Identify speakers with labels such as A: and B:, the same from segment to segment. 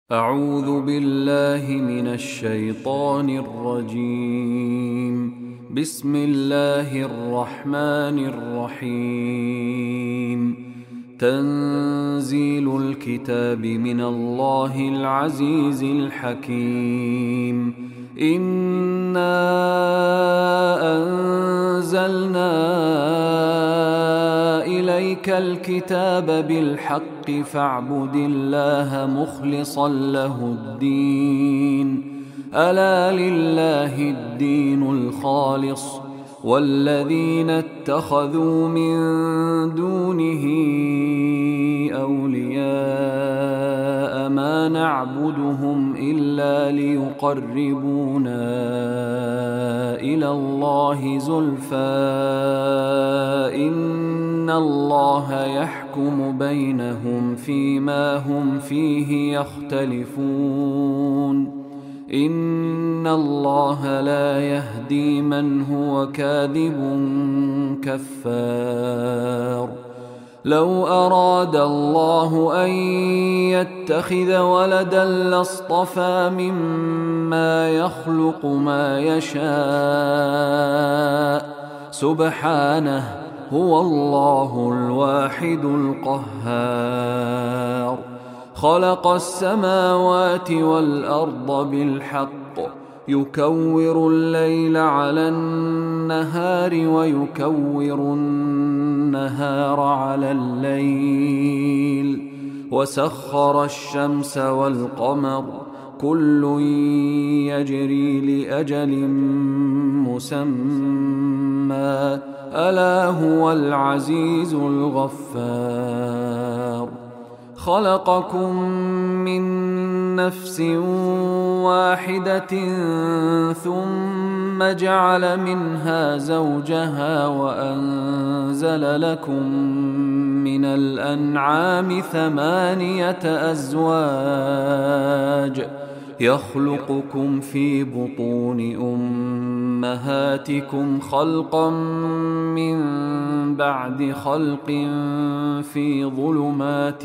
A: أعوذ بالله من الشيطان الرجيم. بسم الله الرحمن الرحيم. تنزيل الكتاب من الله العزيز الحكيم. إنا أنزلنا إليك الكتاب بالحق فاعبد الله مخلصا له الدين. ألا لله الدين الخالص والذين اتخذوا من دونه أولياء ما نعبدهم إلا ليقربونا إلى الله زلفى إن الله يحكم بينهم فيما هم فيه يختلفون. إن الله لا يهدي من هو كاذب كفار. لو أراد الله أن يتخذ ولدا لاصطفى مما يخلق ما يشاء سبحانه هو الله الواحد القهار. خلق السماوات والأرض بالحق يكور الليل على النهار ويكور النهار على الليل وسخر الشمس والقمر كل يجري لأجل مسمى ألا هو العزيز الغفار. خلقكم من نفس واحدة ثم جعل منها زوجها وأنزل لكم من الأنعام 8 أزواج يخلقكم في بطون أمهاتكم خلقا من بعد خلق في ظلمات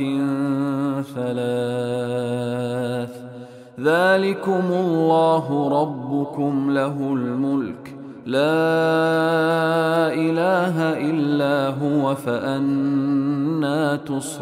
A: 3 ذلكم الله ربكم له الملك لا إله إلا هو فأنى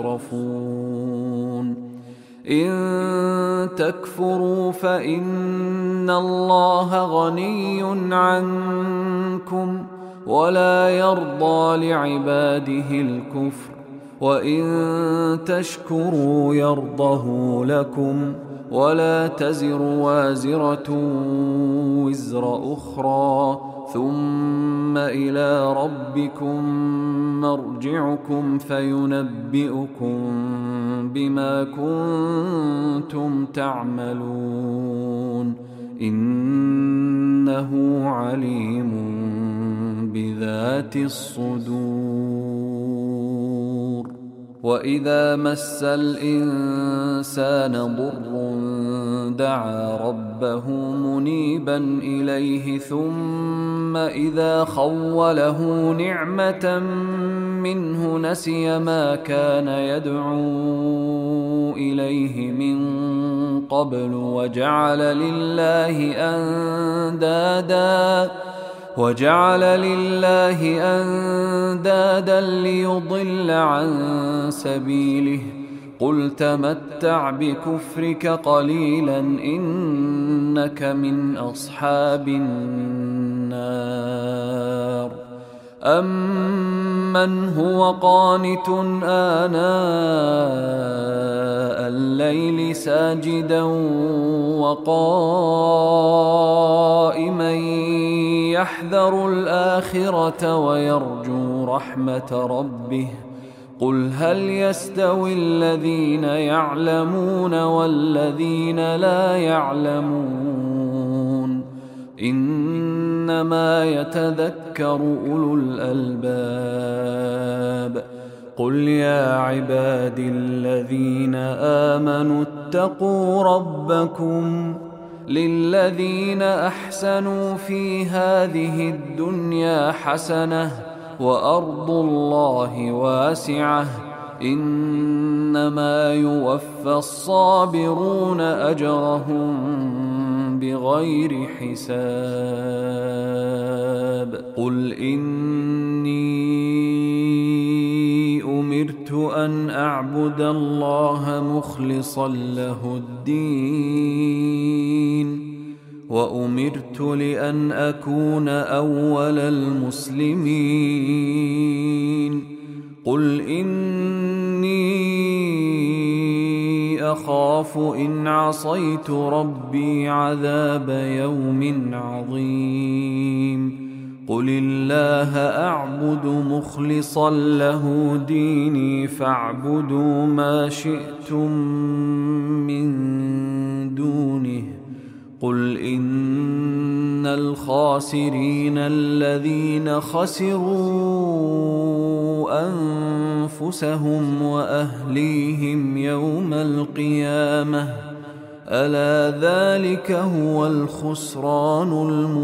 A: تصرفون. إن تكفروا فإن الله غني عنكم ولا يرضى لعباده الكفر وإن تشكروا يرضه لكم ولا تزر وازرة وزر أخرى ثم إلى ربكم مرجعكم فينبئكم بما كنتم تعملون إنه عليم بذات الصدور. وإذا مس الإنسان ضر دعا ربه منيبا إليه ثم إذا خوله نعمة منه نسي ما كان يدعو إليه من قبل وجعل لله أندادا ليضل عن سبيله قل تمتع بكفرك قليلا إنك من أصحاب النار. أمن هو قانت آناء الليل ساجدا وقائما يحذر الآخرة ويرجو رحمة ربه قل هل يستوي الذين يعلمون والذين لا يعلمون إنما يتذكر أولو الألباب. قل يا عبادي الذين آمنوا اتقوا ربكم للذين أحسنوا في هذه الدنيا حسنة وأرض الله واسعة إن إنما يوفى الصابرون أجرهم بغير حساب قل إني أمرت أن أعبد الله مخلصا له الدين وأمرت لأن أكون أول المسلمين قل إني أخاف إن عصيت ربي عذاب يوم عظيم قل الله أعبد مخلصا له ديني فاعبدوا ما شئتم من دونه قل إن الخاسرين الذين خسروا أنفسهم وأهليهم يوم القيامة ألا ذلك هو الخسران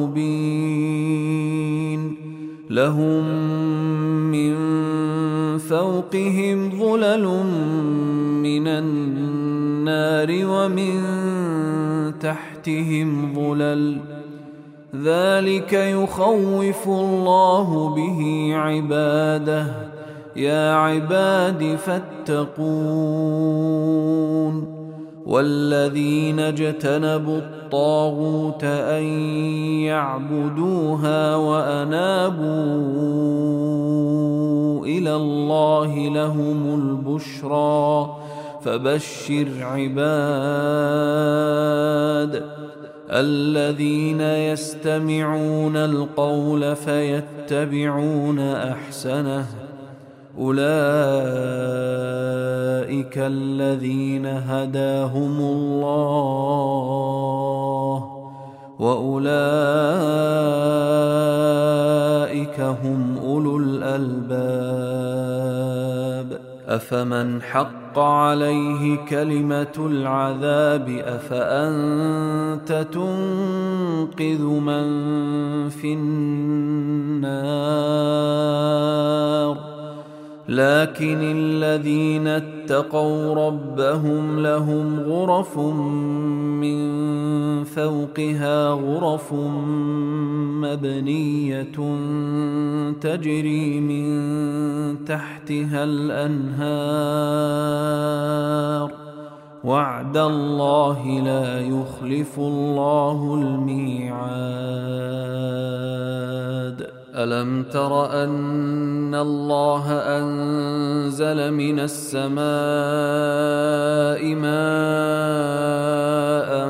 A: المبين لهم من فوقهم ظلل من النار ومن تحتهم ظلل ذلك يخوف الله به عباده يا عباد فاتقون والذين اجتنبوا الطاغوت أن يعبدوها وأنابوا إلى الله لهم البشرى فبشر عباد الذين يستمعون القول فيتبعون أحسنه أولئك الذين هداهم الله وأولئك هم أولو الألباب أفمن حق عليه كلمة العذاب أفأنت تنقذ من في النار لكن الذين اتقوا ربهم لهم غرف من فوقها غرف مبنية تجري من تحتها الأنهار وعد الله لا يخلف الله الميعاد ألم تر أن الله أنزل من السماء ماء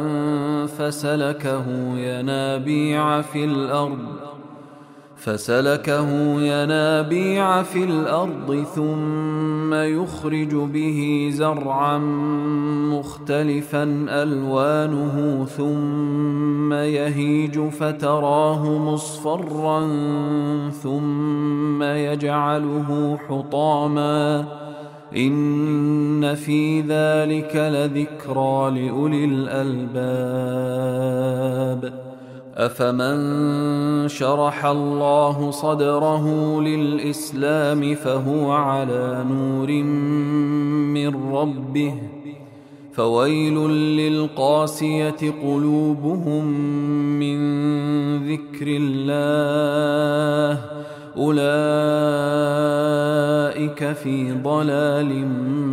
A: فسلكه ينابيع في الأرض ثم يخرج به زرعا مختلفا ألوانه ثم يهيج فتراه مصفرا ثم يجعله حطاما إن في ذلك لذكرى لأولي الألباب أفمن شرح الله صدره للإسلام فهو على نور من ربه فويل للقاسية قلوبهم من ذكر الله أولئك في ضلال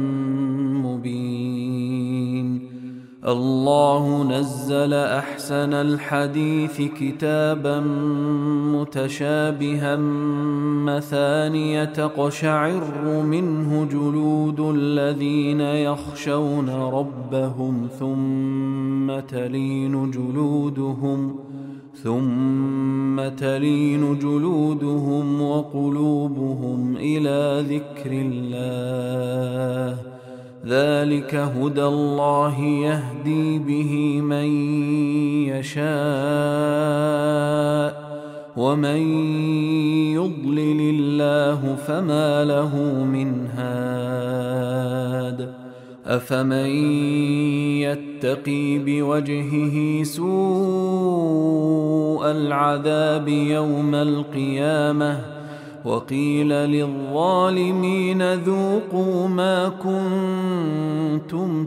A: مبين الله نزل أحسن الحديث كتابا متشابها مثانية تقشعر منه جلود الذين يخشون ربهم ثم تلين جلودهم وقلوبهم إلى ذكر الله ذلك هدى الله يهدي به من يشاء ومن يضلل الله فما له من هاد أفمن يتقي بوجهه سوء العذاب يوم القيامة وقيل للظالمين ذوقوا ما كنتم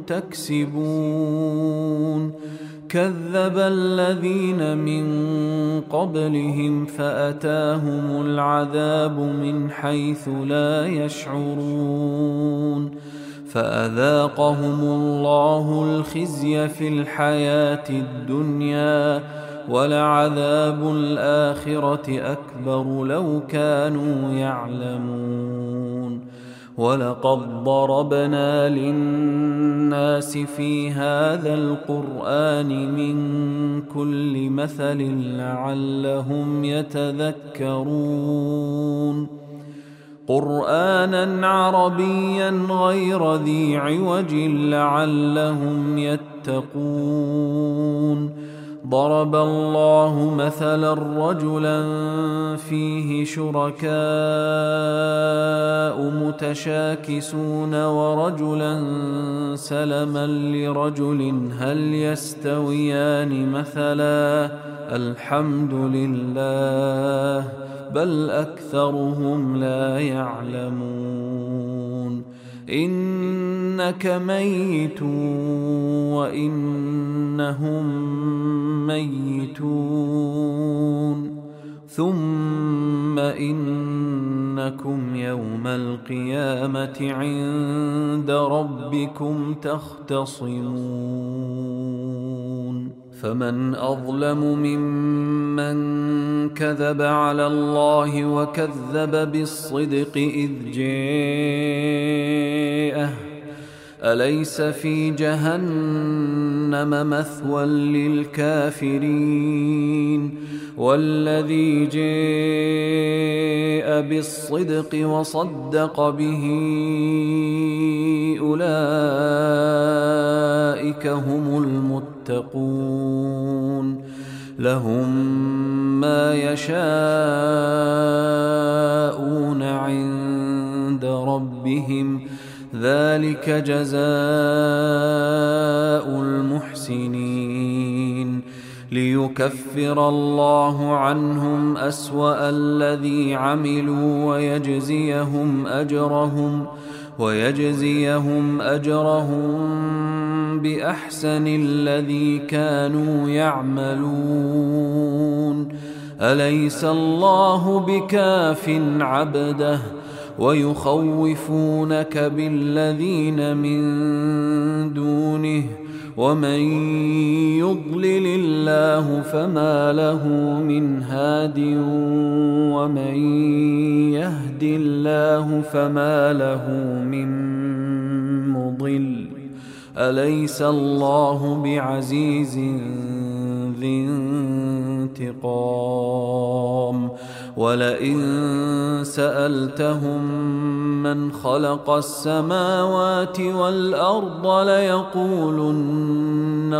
A: تكسبون كذب الذين من قبلهم فأتاهم العذاب من حيث لا يشعرون فأذاقهم الله الخزي في الحياة الدنيا ولعذاب الآخرة أكبر لو كانوا يعلمون ولقد ضربنا للناس في هذا القرآن من كل مثل لعلهم يتذكرون قرآنا عربيا غير ذي عوج لعلهم يتقون ضرب الله مثلا رجلا فيه شركاء متشاكسون ورجلا سلما لرجل هل يستويان مثلا الحمد لله بل أكثرهم لا يعلمون إنك ميت وإنهم ميتون ثم إنكم يوم القيامة عند ربكم تختصمون فمن أظلم ممن كذب على الله وكذب بالصدق إذ جاءه أليس في جهنم مثوى للكافرين والذي جاء بالصدق وصدق به أولئك هم المتقون لهم ما يشاءون عند ربهم ذلك جزاء المحسنين ليكفر الله عنهم أسوأ الذي عملوا ويجزيهم أجرهم بأحسن الذي كانوا يعملون أليس الله بكاف عبده ويخوفونك بالذين من دونه ومن يضلل الله فما له من هاد ومن يهد الله فما له من مضل أليس الله بعزيز ذي انتقام ولئن سألتهم من خلق السماوات والأرض ليقولن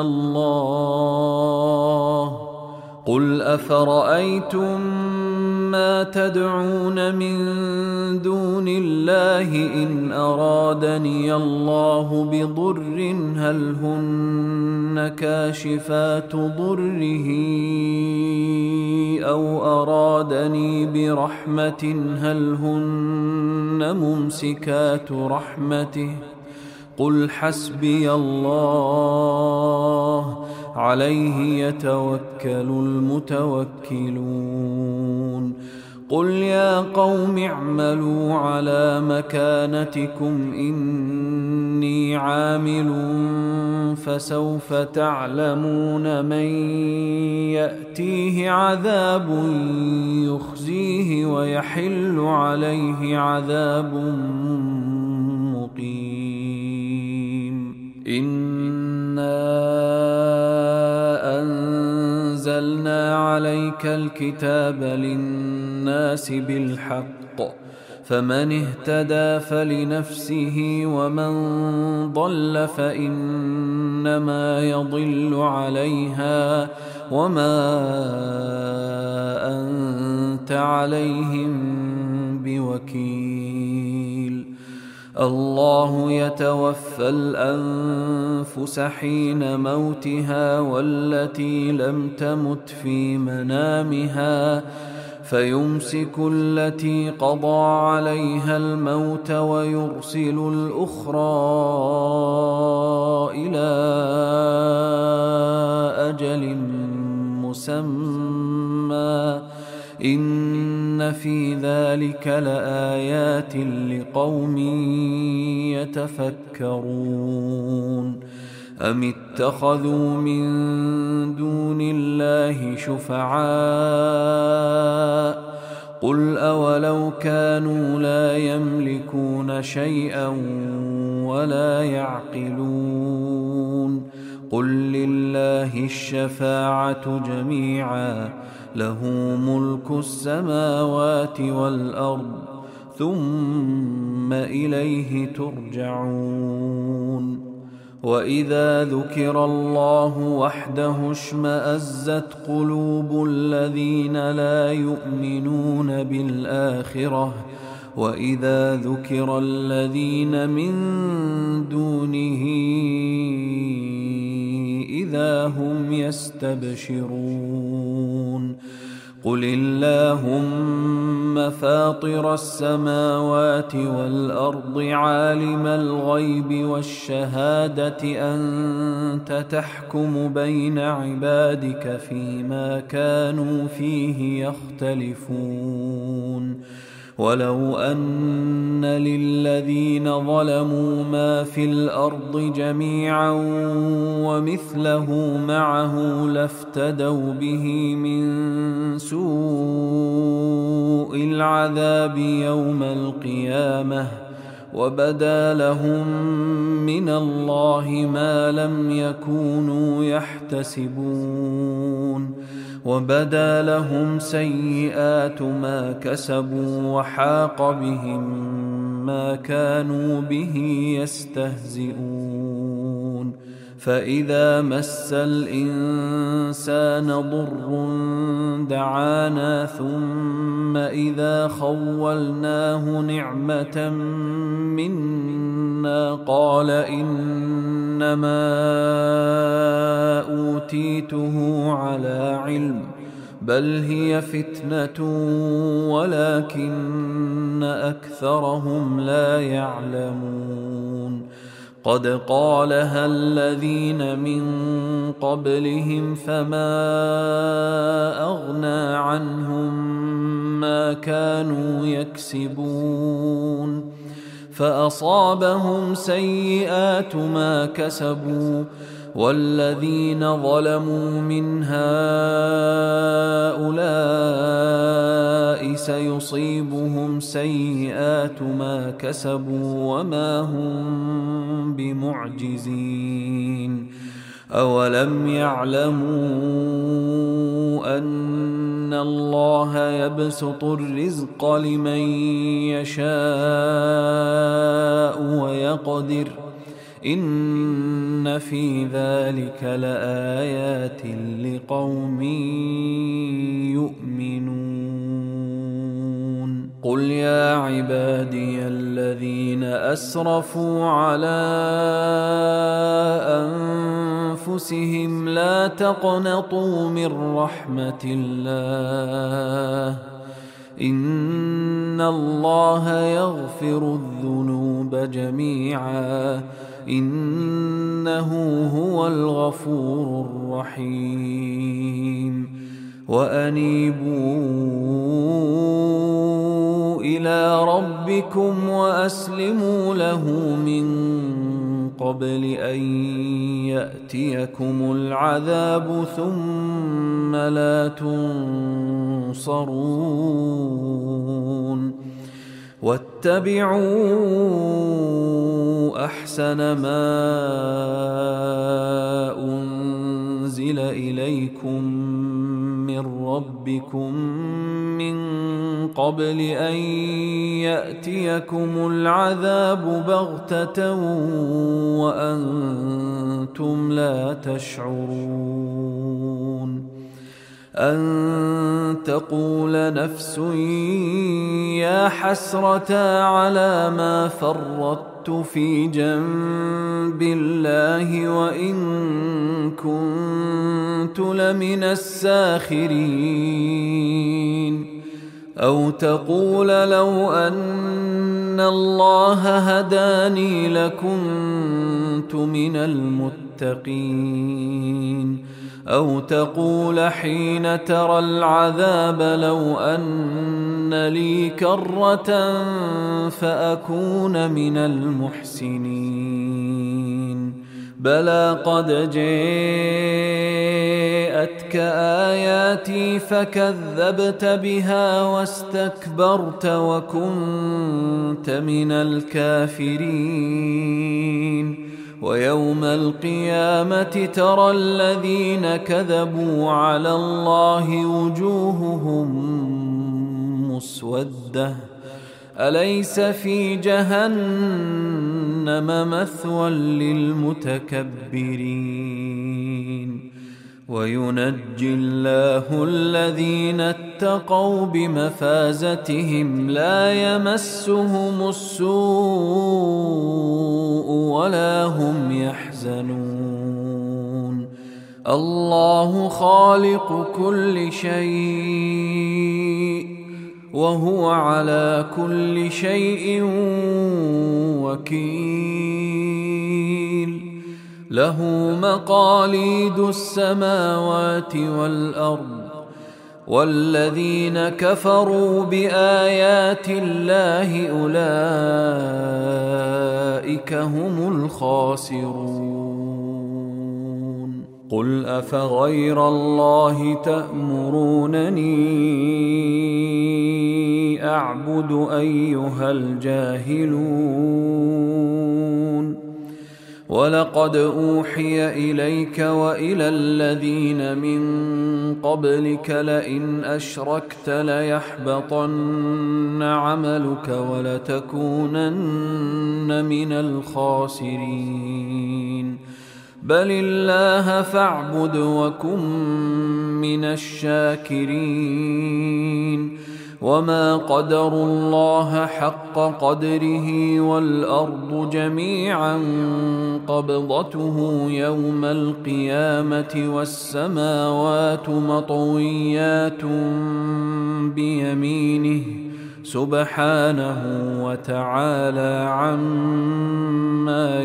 A: الله قل أفرأيتم ما تدعون من دون الله إن أرادني الله بضر هل هن كاشفات ضره أو أرادني برحمة هل هن ممسكات رحمته قل حسبي الله عليه يتوكل المتوكلون قل يا قوم اعملوا على مكانتكم إني عامل فسوف تعلمون من يأتيه عذاب يخزيه ويحل عليه عذاب مقيم إنا أنزلنا عليك الكتاب للناس بالحق فمن اهتدى فلنفسه ومن ضل فإنما يضل عليها وما أنت عليهم بوكيل الله يتوفى الأنفس حين موتها والتي لم تمت في منامها فيمسك التي قضى عليها الموت ويرسل الأخرى إلى أجل مسمى إن في ذلك لآيات لقوم يتفكرون أم اتخذوا من دون الله شفعاء قل أولو كانوا لا يملكون شيئا ولا يعقلون قل لله الشفاعة جميعا له ملك السماوات والأرض ثم إليه ترجعون وإذا ذكر الله وحده اشمأزت قلوب الذين لا يؤمنون بالآخرة وإذا ذكر الذين من دونه إذا هم يستبشرون قل اللهم فاطر السماوات والأرض عالم الغيب والشهادة أنت تحكم بين عبادك فيما كانوا فيه يختلفون ولو أن للذين ظلموا ما في الأرض جميعا ومثله معه لافتدوا به من سوء العذاب يوم القيامة وبدا لهم من الله ما لم يكونوا يحتسبون وبدا لهم سيئات ما كسبوا وحاق بهم ما كانوا به يستهزئون فإذا مس الإنسان ضر دعانا ثم إذا خولناه نعمة منا قال إنما أوتيته على علم بل هي فتنة ولكن أكثرهم لا يعلمون قد قالها الذين من قبلهم فما أغنى عنهم ما كانوا يكسبون فأصابهم سيئات ما كسبوا والذين ظلموا من هؤلاء سيصيبهم سيئات ما كسبوا وما هم بمعجزين أولم يعلموا أن الله يبسط الرزق لمن يشاء ويقدر إن في ذلك لآيات لقوم يؤمنون قل يا عبادي الذين أسرفوا على أنفسهم لا تقنطوا من رحمة الله إن الله يغفر الذنوب جميعا إنه هو الغفور الرحيم وأنيبوا إلى ربكم وأسلموا له من قبل أن يأتيكم العذاب ثم لا تنصرون واتبعوا أحسن ما أنزل إليكم من ربكم من قبل أن يأتيكم العذاب بغتة وأنتم لا تشعرون أن تقول نفس يا حسرة على ما فرطت في جنب الله وإن كنت لمن الساخرين أو تقول لو أن الله هداني لكنت من المتقين. أو تقول حين ترى العذاب لو أن لي كرة فأكون من المحسنين. بلى قد جاءتك آياتي فكذبت بها واستكبرت وكنت من الكافرين. ويوم القيامة ترى الذين كذبوا على الله وجوههم مسودة أليس في جهنم مثوى للمتكبرين. وينجي الله الذين اتقوا بمفازتهم لا يمسهم السوء ولا هم يحزنون. الله خالق كل شيء وهو على كل شيء وكيل. له مقاليد السماوات والأرض والذين كفروا بآيات الله أولئك هم الخاسرون. قل أفغير الله تأمرونني أعبد أيها الجاهلون. ولقد أوحي إليك وإلى الذين من قبلك لئن أشركت ليحبطن عملك ولتكونن من الخاسرين. بل الله فاعبد وكن من الشاكرين. وما قدروا الله حق قدره والأرض جميعا قبضته يوم القيامة والسماوات مطويات بيمينه سبحانه وتعالى عما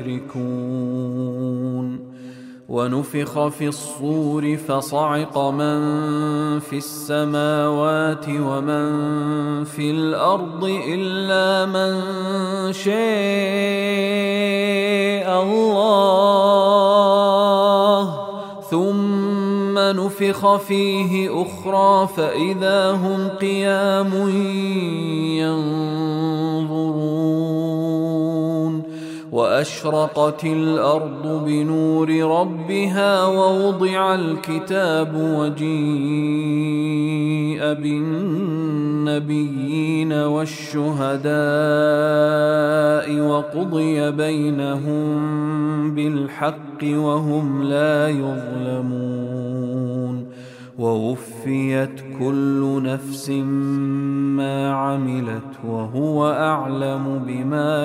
A: يشركون. ونفخ في الصور فصعق من في السماوات ومن في الأرض إلا من شاء الله ثم نفخ فيه أخرى فإذا هم قيام ينظرون. وأشرقت الأرض بنور ربها ووضع الكتاب وجيء بالنبيين والشهداء وقضي بينهم بالحق وهم لا يظلمون. ووفيت كل نفس ما عملت وهو أعلم بما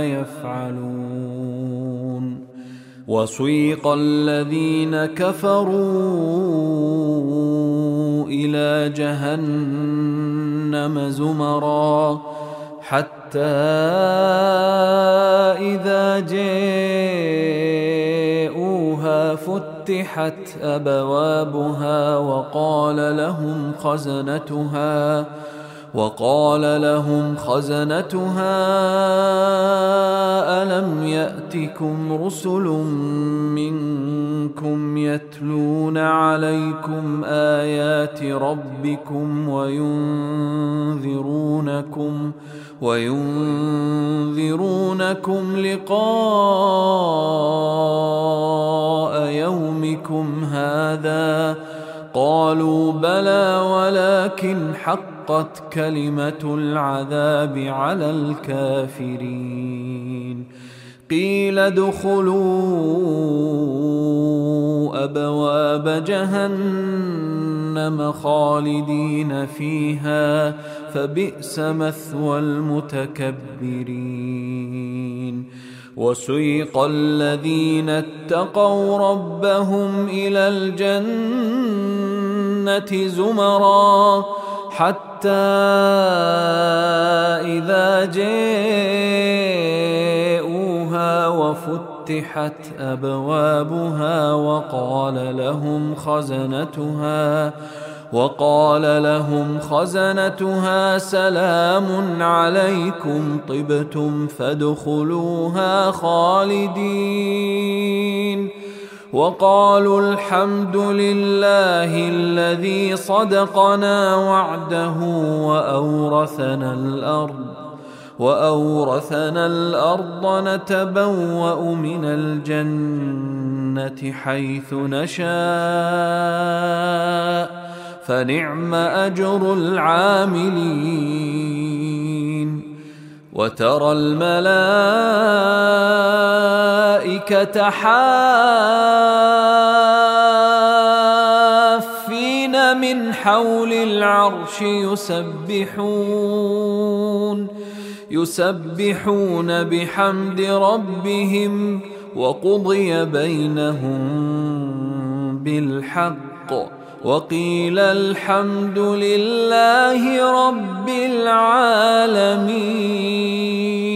A: يفعلون. وسيق الذين كفروا إلى جهنم زمرا حتى إذا جاءوها فتحت أبوابها وقال لهم خزنتها ألم يأتكم رسل منكم يتلون عليكم آيات ربكم وينذرونكم لقاء يومكم هذا؟ قالوا بلى ولكن حقت كلمة العذاب على الكافرين. قيل ادخلوا أبواب جهنم خالدين فيها فبئس مثوى المتكبرين. وسيق الذين اتقوا ربهم إلى الجنة زمرا حتى إذا جاءوها وفتحت أبوابها وقال لهم خزنتها سلام عليكم طبتم فادخلوها خالدين وقالوا الحمد لله الذي صدقنا وعده وأورثنا الأرض نتبوأ من الجنة حيث نشاء فنعم أجر العاملين وترى الملائكة حافين من حول العرش يسبحون بحمد ربهم وقضي بينهم بالحق وقيل الحمد لله رب العالمين.